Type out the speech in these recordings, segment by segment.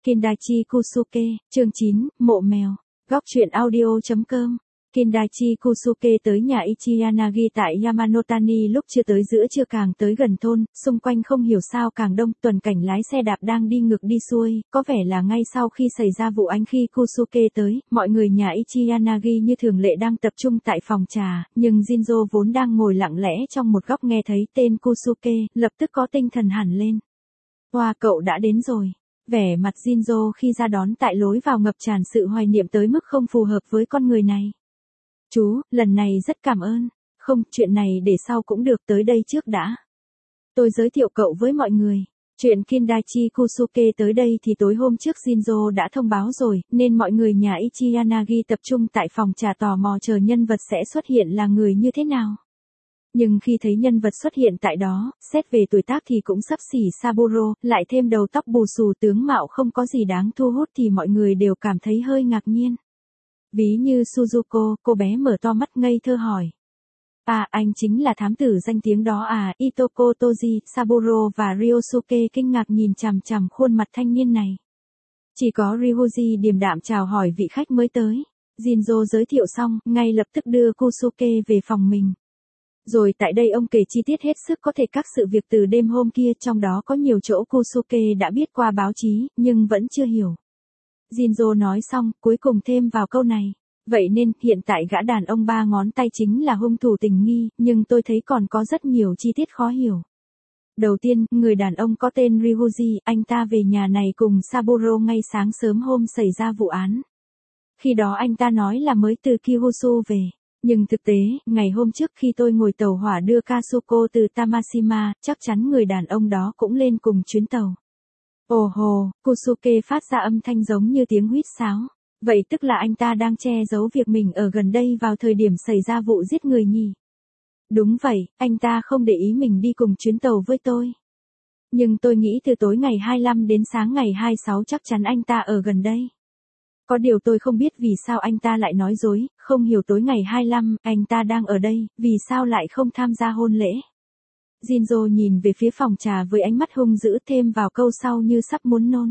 Kindaichi Kusuke, chương 9, Mộ Mèo. Góc truyện audio.com. Kindaichi Kusuke tới nhà Ichiyanagi tại Yamanotani lúc chưa tới giữa trưa càng tới gần thôn, xung quanh không hiểu sao càng đông, tuần cảnh lái xe đạp đang đi ngược đi xuôi, có vẻ là ngay sau khi xảy ra vụ án khi Kusuke tới, mọi người nhà Ichiyanagi như thường lệ đang tập trung tại phòng trà, nhưng Jinzo vốn đang ngồi lặng lẽ trong một góc nghe thấy tên Kusuke, lập tức có tinh thần hẳn lên. Wow, cậu đã đến rồi. Vẻ mặt Jinzo khi ra đón tại lối vào ngập tràn sự hoài niệm tới mức không phù hợp với con người này. Chú, lần này rất cảm ơn. Không, chuyện này để sau cũng được, tới đây trước đã. Tôi giới thiệu cậu với mọi người. Chuyện Kindaichi Kusuke tới đây thì tối hôm trước Jinzo đã thông báo rồi, nên mọi người nhà Ichiyanagi tập trung tại phòng trà tò mò chờ nhân vật sẽ xuất hiện là người như thế nào. Nhưng khi thấy nhân vật xuất hiện tại đó, xét về tuổi tác thì cũng xấp xỉ Saburo, lại thêm đầu tóc bù xù tướng mạo không có gì đáng thu hút thì mọi người đều cảm thấy hơi ngạc nhiên. Ví như Suzuko, cô bé mở to mắt ngây thơ hỏi. À, anh chính là thám tử danh tiếng đó à? Itoko Toji, Saburo và Ryosuke kinh ngạc nhìn chằm chằm khuôn mặt thanh niên này. Chỉ có Ryuji điềm đạm chào hỏi vị khách mới tới. Jinzo giới thiệu xong, ngay lập tức đưa Kusuke về phòng mình. Rồi tại đây ông kể chi tiết hết sức có thể các sự việc từ đêm hôm kia, trong đó có nhiều chỗ Kusuke đã biết qua báo chí, nhưng vẫn chưa hiểu. Jinzo nói xong, cuối cùng thêm vào câu này. Vậy nên, hiện tại gã đàn ông ba ngón tay chính là hung thủ tình nghi, nhưng tôi thấy còn có rất nhiều chi tiết khó hiểu. Đầu tiên, người đàn ông có tên Ryuji, anh ta về nhà này cùng Saburo ngay sáng sớm hôm xảy ra vụ án. Khi đó anh ta nói là mới từ Kyushu về. Nhưng thực tế, ngày hôm trước khi tôi ngồi tàu hỏa đưa Kasuko từ Tamashima, chắc chắn người đàn ông đó cũng lên cùng chuyến tàu. Ồ hồ, Kusuke phát ra âm thanh giống như tiếng huýt sáo. Vậy tức là anh ta đang che giấu việc mình ở gần đây vào thời điểm xảy ra vụ giết người nhỉ? Đúng vậy, anh ta không để ý mình đi cùng chuyến tàu với tôi. Nhưng tôi nghĩ từ tối ngày 25 đến sáng ngày 26 chắc chắn anh ta ở gần đây. Có điều tôi không biết vì sao anh ta lại nói dối, không hiểu tối ngày 25, anh ta đang ở đây, vì sao lại không tham gia hôn lễ. Jinzo nhìn về phía phòng trà với ánh mắt hung dữ, thêm vào câu sau như sắp muốn nôn.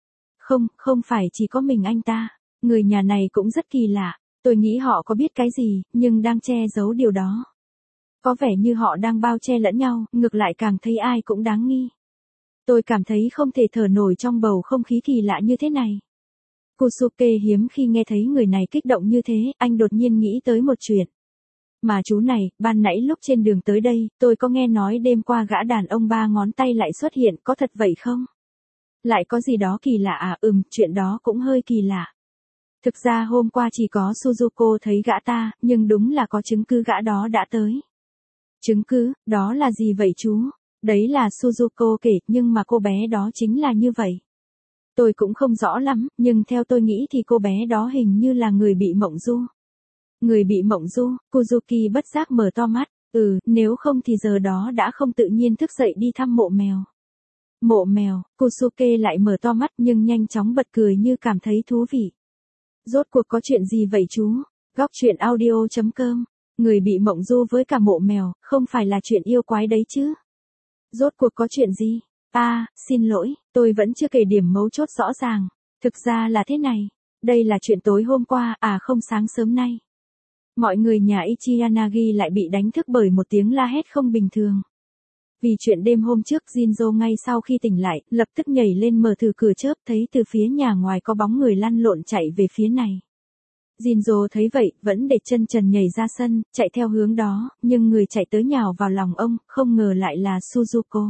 Không phải chỉ có mình anh ta, người nhà này cũng rất kỳ lạ, tôi nghĩ họ có biết cái gì, nhưng đang che giấu điều đó. Có vẻ như họ đang bao che lẫn nhau, ngược lại càng thấy ai cũng đáng nghi. Tôi cảm thấy không thể thở nổi trong bầu không khí kỳ lạ như thế này. Kusuke hiếm khi nghe thấy người này kích động như thế, anh đột nhiên nghĩ tới một chuyện. Mà chú này, ban nãy lúc trên đường tới đây, tôi có nghe nói đêm qua gã đàn ông ba ngón tay lại xuất hiện, có thật vậy không? Lại có gì đó kỳ lạ à? Chuyện đó cũng hơi kỳ lạ. Thực ra hôm qua chỉ có Suzuko thấy gã ta, nhưng đúng là có chứng cứ gã đó đã tới. Chứng cứ, đó là gì vậy chú? Đấy là Suzuko kể, nhưng mà cô bé đó chính là như vậy. Tôi cũng không rõ lắm, nhưng theo tôi nghĩ thì cô bé đó hình như là người bị mộng du. Người bị mộng du, Kuzuki bất giác mở to mắt, nếu không thì giờ đó đã không tự nhiên thức dậy đi thăm mộ mèo. Mộ mèo, Kusuke lại mở to mắt nhưng nhanh chóng bật cười như cảm thấy thú vị. Rốt cuộc có chuyện gì vậy chú? Góc truyện audio.com. Người bị mộng du với cả mộ mèo, không phải là chuyện yêu quái đấy chứ? Rốt cuộc có chuyện gì? Xin lỗi, tôi vẫn chưa kể điểm mấu chốt rõ ràng. Thực ra là thế này. Đây là chuyện tối hôm qua, không sáng sớm nay. Mọi người nhà Ichiyanagi lại bị đánh thức bởi một tiếng la hét không bình thường. Vì chuyện đêm hôm trước, Jinzo ngay sau khi tỉnh lại, lập tức nhảy lên mở thử cửa chớp, thấy từ phía nhà ngoài có bóng người lăn lộn chạy về phía này. Jinzo thấy vậy, vẫn để chân trần nhảy ra sân, chạy theo hướng đó, nhưng người chạy tới nhào vào lòng ông, không ngờ lại là Suzuko.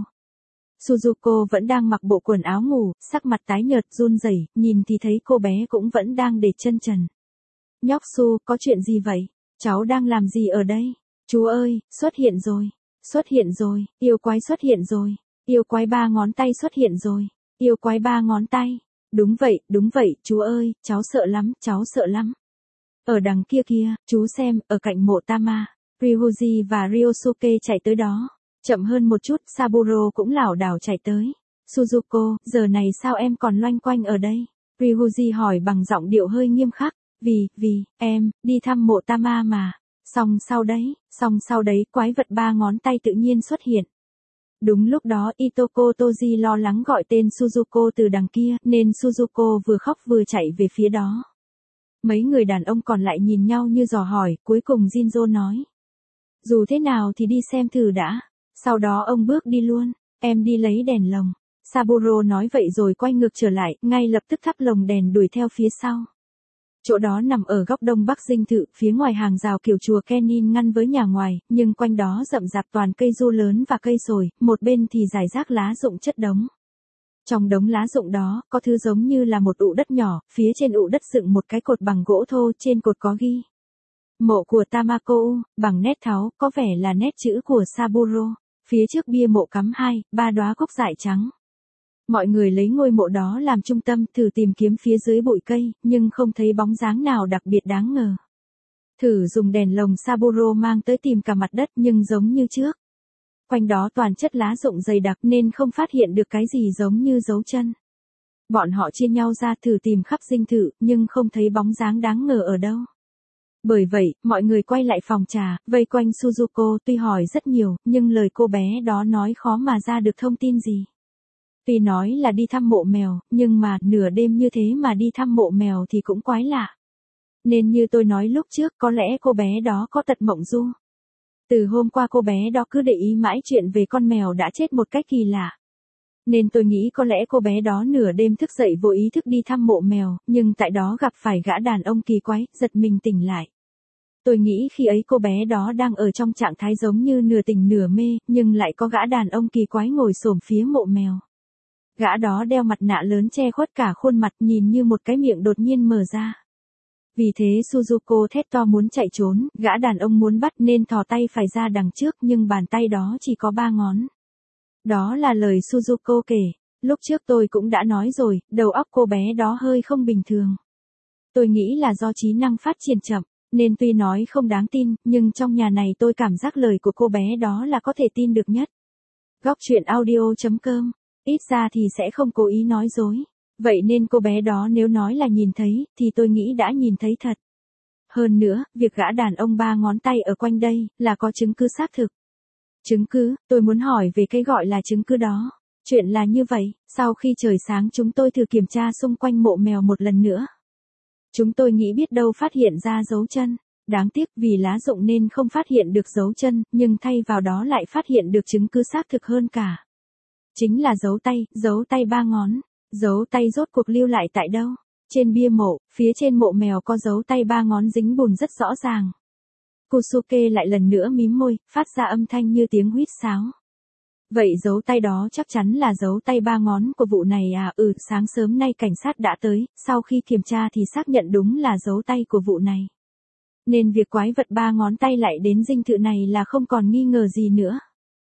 Suzuko vẫn đang mặc bộ quần áo ngủ, sắc mặt tái nhợt run rẩy, nhìn thì thấy cô bé cũng vẫn đang để chân trần. Nhóc Su, có chuyện gì vậy? Cháu đang làm gì ở đây? Chú ơi, xuất hiện rồi. Xuất hiện rồi, yêu quái xuất hiện rồi. Yêu quái ba ngón tay xuất hiện rồi. Yêu quái ba ngón tay. Đúng vậy, chú ơi, cháu sợ lắm. Ở đằng kia kia, chú xem, ở cạnh mộ Tama, Ryuji và Ryosuke chạy tới đó. Chậm hơn một chút, Saburo cũng lảo đảo chạy tới. Suzuko, giờ này sao em còn loanh quanh ở đây? Ryuji hỏi bằng giọng điệu hơi nghiêm khắc. Vì, em, đi thăm mộ Tama mà. Xong sau đấy, quái vật ba ngón tay tự nhiên xuất hiện. Đúng lúc đó Itoko Toji lo lắng gọi tên Suzuko từ đằng kia, nên Suzuko vừa khóc vừa chạy về phía đó. Mấy người đàn ông còn lại nhìn nhau như dò hỏi, cuối cùng Jinzo nói. Dù thế nào thì đi xem thử đã. Sau đó ông bước đi luôn, em đi lấy đèn lồng. Saburo nói vậy rồi quay ngược trở lại, ngay lập tức thắp lồng đèn đuổi theo phía sau. Chỗ đó nằm ở góc đông bắc dinh thự, phía ngoài hàng rào kiểu chùa Kenin ngăn với nhà ngoài, nhưng quanh đó rậm rạp toàn cây du lớn và cây sồi, một bên thì rải rác lá rụng chất đống. Trong đống lá rụng đó, có thứ giống như là một ụ đất nhỏ, phía trên ụ đất dựng một cái cột bằng gỗ thô, trên cột có ghi. Mộ của Tamako, bằng nét tháo, có vẻ là nét chữ của Saburo. Phía trước bia mộ cắm 2-3 đóa cúc dại trắng. Mọi người lấy ngôi mộ đó làm trung tâm, thử tìm kiếm phía dưới bụi cây, nhưng không thấy bóng dáng nào đặc biệt đáng ngờ. Thử dùng đèn lồng Saburo mang tới tìm cả mặt đất nhưng giống như trước. Quanh đó toàn chất lá rụng dày đặc nên không phát hiện được cái gì giống như dấu chân. Bọn họ chia nhau ra thử tìm khắp dinh thự, nhưng không thấy bóng dáng đáng ngờ ở đâu. Bởi vậy, mọi người quay lại phòng trà, vây quanh Suzuko, tuy hỏi rất nhiều, nhưng lời cô bé đó nói khó mà ra được thông tin gì. Tuy nói là đi thăm mộ mèo, nhưng mà nửa đêm như thế mà đi thăm mộ mèo thì cũng quái lạ. Nên như tôi nói lúc trước, có lẽ cô bé đó có tật mộng du. Từ hôm qua cô bé đó cứ để ý mãi chuyện về con mèo đã chết một cách kỳ lạ. Nên tôi nghĩ có lẽ cô bé đó nửa đêm thức dậy vô ý thức đi thăm mộ mèo, nhưng tại đó gặp phải gã đàn ông kỳ quái, giật mình tỉnh lại. Tôi nghĩ khi ấy cô bé đó đang ở trong trạng thái giống như nửa tỉnh nửa mê, nhưng lại có gã đàn ông kỳ quái ngồi xổm phía mộ mèo. Gã đó đeo mặt nạ lớn che khuất cả khuôn mặt, nhìn như một cái miệng đột nhiên mở ra. Vì thế Suzuko thét to muốn chạy trốn, gã đàn ông muốn bắt nên thò tay phải ra đằng trước nhưng bàn tay đó chỉ có 3 ngón. Đó là lời Suzuko kể, lúc trước tôi cũng đã nói rồi, đầu óc cô bé đó hơi không bình thường. Tôi nghĩ là do trí năng phát triển chậm, nên tuy nói không đáng tin, nhưng trong nhà này tôi cảm giác lời của cô bé đó là có thể tin được nhất. Góc truyện audio.com, ít ra thì sẽ không cố ý nói dối. Vậy nên cô bé đó nếu nói là nhìn thấy, thì tôi nghĩ đã nhìn thấy thật. Hơn nữa, việc gã đàn ông 3 ngón tay ở quanh đây, là có chứng cứ xác thực. Chứng cứ, tôi muốn hỏi về cái gọi là chứng cứ đó. Chuyện là như vậy, sau khi trời sáng chúng tôi thử kiểm tra xung quanh mộ mèo một lần nữa. Chúng tôi nghĩ biết đâu phát hiện ra dấu chân. Đáng tiếc vì lá rụng nên không phát hiện được dấu chân, nhưng thay vào đó lại phát hiện được chứng cứ xác thực hơn cả. Chính là dấu tay 3 ngón. Dấu tay rốt cuộc lưu lại tại đâu? Trên bia mộ, phía trên mộ mèo có dấu tay 3 ngón dính bùn rất rõ ràng. Kusuke lại lần nữa mím môi, phát ra âm thanh như tiếng huýt sáo. Vậy dấu tay đó chắc chắn là dấu tay 3 ngón của vụ này à? Sáng sớm nay cảnh sát đã tới, sau khi kiểm tra thì xác nhận đúng là dấu tay của vụ này. Nên việc quái vật 3 ngón tay lại đến dinh thự này là không còn nghi ngờ gì nữa.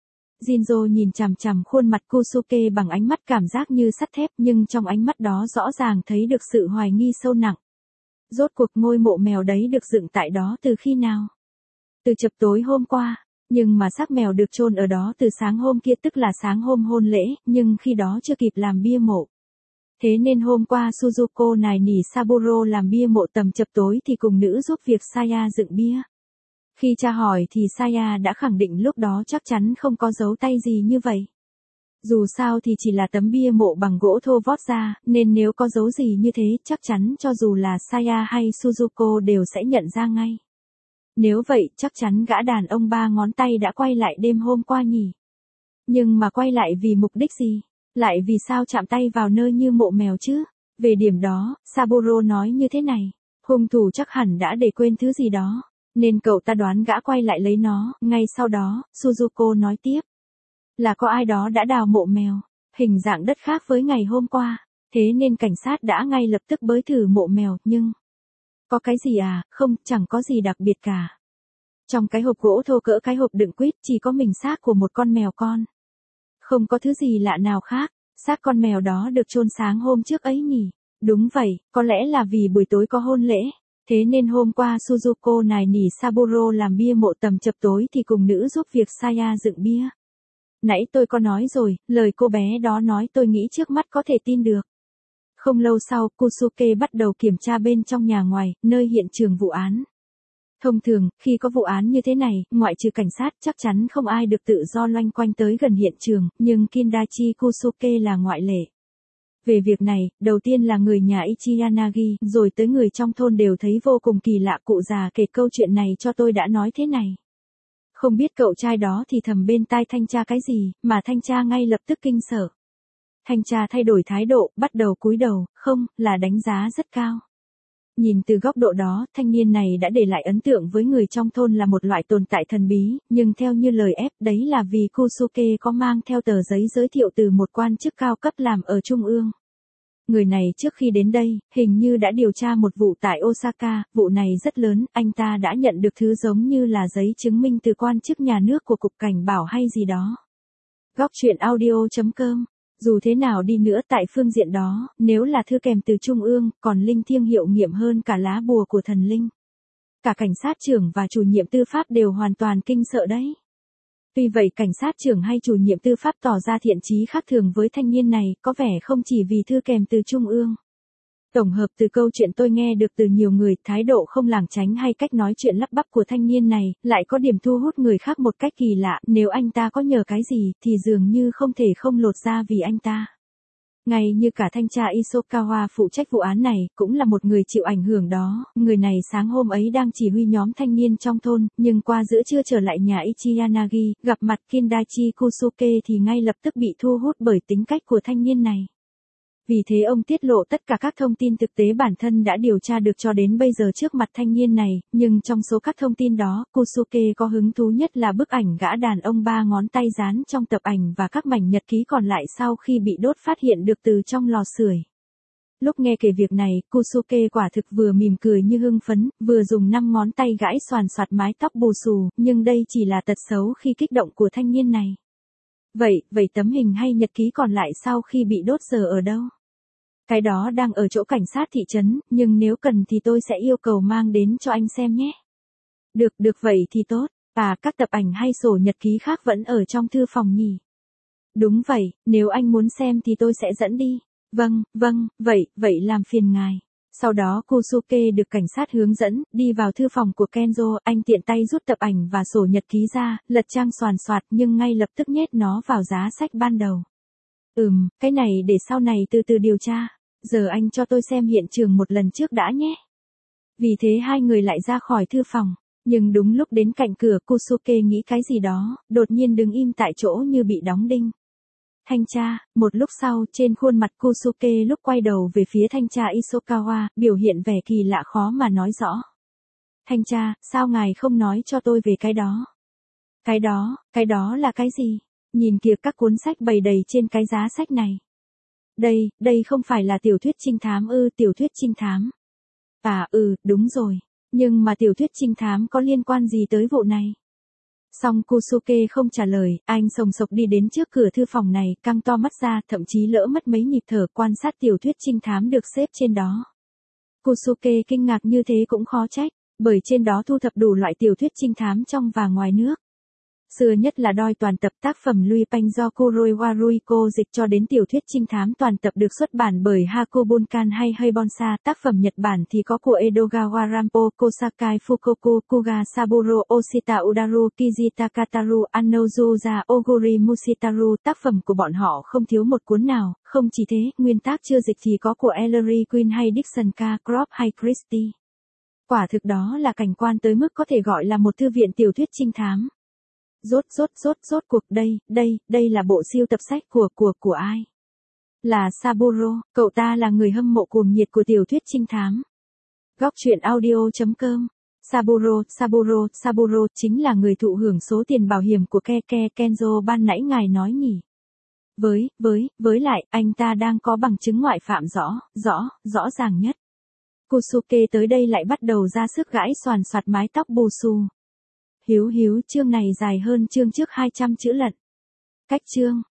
Jinzo nhìn chằm chằm khuôn mặt Kusuke bằng ánh mắt cảm giác như sắt thép, nhưng trong ánh mắt đó rõ ràng thấy được sự hoài nghi sâu nặng. Rốt cuộc ngôi mộ mèo đấy được dựng tại đó từ khi nào? Từ chập tối hôm qua, nhưng mà xác mèo được chôn ở đó từ sáng hôm kia, tức là sáng hôm hôn lễ, nhưng khi đó chưa kịp làm bia mộ. Thế nên hôm qua Suzuko nài nỉ Saburo làm bia mộ tầm chập tối thì cùng nữ giúp việc Saya dựng bia. Khi tra hỏi thì Saya đã khẳng định lúc đó chắc chắn không có dấu tay gì như vậy. Dù sao thì chỉ là tấm bia mộ bằng gỗ thô vót ra, nên nếu có dấu gì như thế chắc chắn cho dù là Saya hay Suzuko đều sẽ nhận ra ngay. Nếu vậy chắc chắn gã đàn ông 3 ngón tay đã quay lại đêm hôm qua nhỉ. Nhưng mà quay lại vì mục đích gì? Lại vì sao chạm tay vào nơi như mộ mèo chứ? Về điểm đó, Saburo nói như thế này. Hung thủ chắc hẳn đã để quên thứ gì đó. Nên cậu ta đoán gã quay lại lấy nó. Ngay sau đó, Suzuko nói tiếp. Là có ai đó đã đào mộ mèo. Hình dạng đất khác với ngày hôm qua. Thế nên cảnh sát đã ngay lập tức bới thử mộ mèo. Nhưng có cái gì à? Không, chẳng có gì đặc biệt cả. Trong cái hộp gỗ thô cỡ cái hộp đựng quýt chỉ có mình xác của một con mèo con. Không có thứ gì lạ nào khác. Xác con mèo đó được chôn sáng hôm trước ấy nhỉ? Đúng vậy, có lẽ là vì buổi tối có hôn lễ. Thế nên hôm qua Suzuko nài nỉ Saburo làm bia mộ tầm chập tối thì cùng nữ giúp việc Saya dựng bia. Nãy tôi có nói rồi, lời cô bé đó nói tôi nghĩ trước mắt có thể tin được. Không lâu sau, Kusuke bắt đầu kiểm tra bên trong nhà ngoài, nơi hiện trường vụ án. Thông thường, khi có vụ án như thế này, ngoại trừ cảnh sát, chắc chắn không ai được tự do loanh quanh tới gần hiện trường, nhưng Kindachi Kusuke là ngoại lệ. Về việc này, đầu tiên là người nhà Ichiyanagi, rồi tới người trong thôn đều thấy vô cùng kỳ lạ. Cụ già kể câu chuyện này cho tôi đã nói thế này. Không biết cậu trai đó thì thầm bên tai thanh tra cái gì, mà thanh tra ngay lập tức kinh sợ. Thanh tra thay đổi thái độ, bắt đầu cúi đầu, không, là đánh giá rất cao. Nhìn từ góc độ đó, thanh niên này đã để lại ấn tượng với người trong thôn là một loại tồn tại thần bí, nhưng theo như lời ép đấy là vì Kusuke có mang theo tờ giấy giới thiệu từ một quan chức cao cấp làm ở Trung ương. Người này trước khi đến đây, hình như đã điều tra một vụ tại Osaka, vụ này rất lớn, anh ta đã nhận được thứ giống như là giấy chứng minh từ quan chức nhà nước của Cục Cảnh bảo hay gì đó. Góc truyện audio.com. Dù thế nào đi nữa tại phương diện đó, nếu là thư kèm từ Trung ương, còn linh thiêng hiệu nghiệm hơn cả lá bùa của thần linh. Cả cảnh sát trưởng và chủ nhiệm tư pháp đều hoàn toàn kinh sợ đấy. Tuy vậy cảnh sát trưởng hay chủ nhiệm tư pháp tỏ ra thiện chí khác thường với thanh niên này, có vẻ không chỉ vì thư kèm từ Trung ương. Tổng hợp từ câu chuyện tôi nghe được từ nhiều người, thái độ không lảng tránh hay cách nói chuyện lắp bắp của thanh niên này, lại có điểm thu hút người khác một cách kỳ lạ, nếu anh ta có nhờ cái gì, thì dường như không thể không lột ra vì anh ta. Ngay như cả thanh tra Isokawa phụ trách vụ án này, cũng là một người chịu ảnh hưởng đó, người này sáng hôm ấy đang chỉ huy nhóm thanh niên trong thôn, nhưng qua giữa trưa trở lại nhà Ichiyanagi, gặp mặt Kindachi Kusuke thì ngay lập tức bị thu hút bởi tính cách của thanh niên này. Vì thế ông tiết lộ tất cả các thông tin thực tế bản thân đã điều tra được cho đến bây giờ trước mặt thanh niên này, nhưng trong số các thông tin đó, Kusuke có hứng thú nhất là bức ảnh gã đàn ông 3 ngón tay dán trong tập ảnh và các mảnh nhật ký còn lại sau khi bị đốt phát hiện được từ trong lò sưởi. Lúc nghe kể việc này, Kusuke quả thực vừa mỉm cười như hưng phấn, vừa dùng 5 ngón tay gãi xoàn xoạt mái tóc bù xù, nhưng đây chỉ là tật xấu khi kích động của thanh niên này. Vậy tấm hình hay nhật ký còn lại sau khi bị đốt giờ ở đâu? Cái đó đang ở chỗ cảnh sát thị trấn, nhưng nếu cần thì tôi sẽ yêu cầu mang đến cho anh xem nhé. Được vậy thì tốt, các tập ảnh hay sổ nhật ký khác vẫn ở trong thư phòng nhỉ? Đúng vậy, nếu anh muốn xem thì tôi sẽ dẫn đi. Vâng, vậy làm phiền ngài. Sau đó Kusuke được cảnh sát hướng dẫn, đi vào thư phòng của Kenzo, anh tiện tay rút tập ảnh và sổ nhật ký ra, lật trang soàn soạt nhưng ngay lập tức nhét nó vào giá sách ban đầu. Cái này để sau này từ từ điều tra. Giờ anh cho tôi xem hiện trường một lần trước đã nhé. Vì thế hai người lại ra khỏi thư phòng. Nhưng đúng lúc đến cạnh cửa, Kusuke nghĩ cái gì đó, đột nhiên đứng im tại chỗ như bị đóng đinh. Thanh tra, một lúc sau, trên khuôn mặt Kusuke lúc quay đầu về phía thanh tra Isokawa, biểu hiện vẻ kỳ lạ khó mà nói rõ. Thanh tra, sao ngài không nói cho tôi về cái đó? Cái đó là cái gì? Nhìn kìa các cuốn sách bày đầy trên cái giá sách này. Đây không phải là tiểu thuyết trinh thám ư? Tiểu thuyết trinh thám. Đúng rồi. Nhưng mà tiểu thuyết trinh thám có liên quan gì tới vụ này? Song Kusuke không trả lời, anh sồng sộc đi đến trước cửa thư phòng này, căng to mắt ra, thậm chí lỡ mất mấy nhịp thở quan sát tiểu thuyết trinh thám được xếp trên đó. Kusuke kinh ngạc như thế cũng khó trách, bởi trên đó thu thập đủ loại tiểu thuyết trinh thám trong và ngoài nước. Xưa nhất là đôi toàn tập tác phẩm Lui Panh do Kuroi Waruiko dịch cho đến tiểu thuyết trinh thám toàn tập được xuất bản bởi Hakubunkan hay Heibonsa. Tác phẩm Nhật Bản thì có của Edogawa Rampo, Kosakai Fukoku, Kuga Saburo, Oshita Udaru, Kijita Kataru, Anozuza, Oguri Mushitaru. Tác phẩm của bọn họ không thiếu một cuốn nào, không chỉ thế, nguyên tác chưa dịch thì có của Ellery Queen hay Dixon K. Croft hay Christie. Quả thực đó là cảnh quan tới mức có thể gọi là một thư viện tiểu thuyết trinh thám. Rốt cuộc đây là bộ siêu tập sách của ai? Là Saburo, cậu ta là người hâm mộ cuồng nhiệt của tiểu thuyết trinh thám. Góc truyện audio.com. Saburo chính là người thụ hưởng số tiền bảo hiểm của Kenzo ban nãy ngài nói nhỉ? Với lại, anh ta đang có bằng chứng ngoại phạm rõ ràng nhất. Kusuke tới đây lại bắt đầu ra sức gãi xoàn xoạt mái tóc bù xù. Hiếu, chương này dài hơn chương trước 200 chữ lận. Cách chương.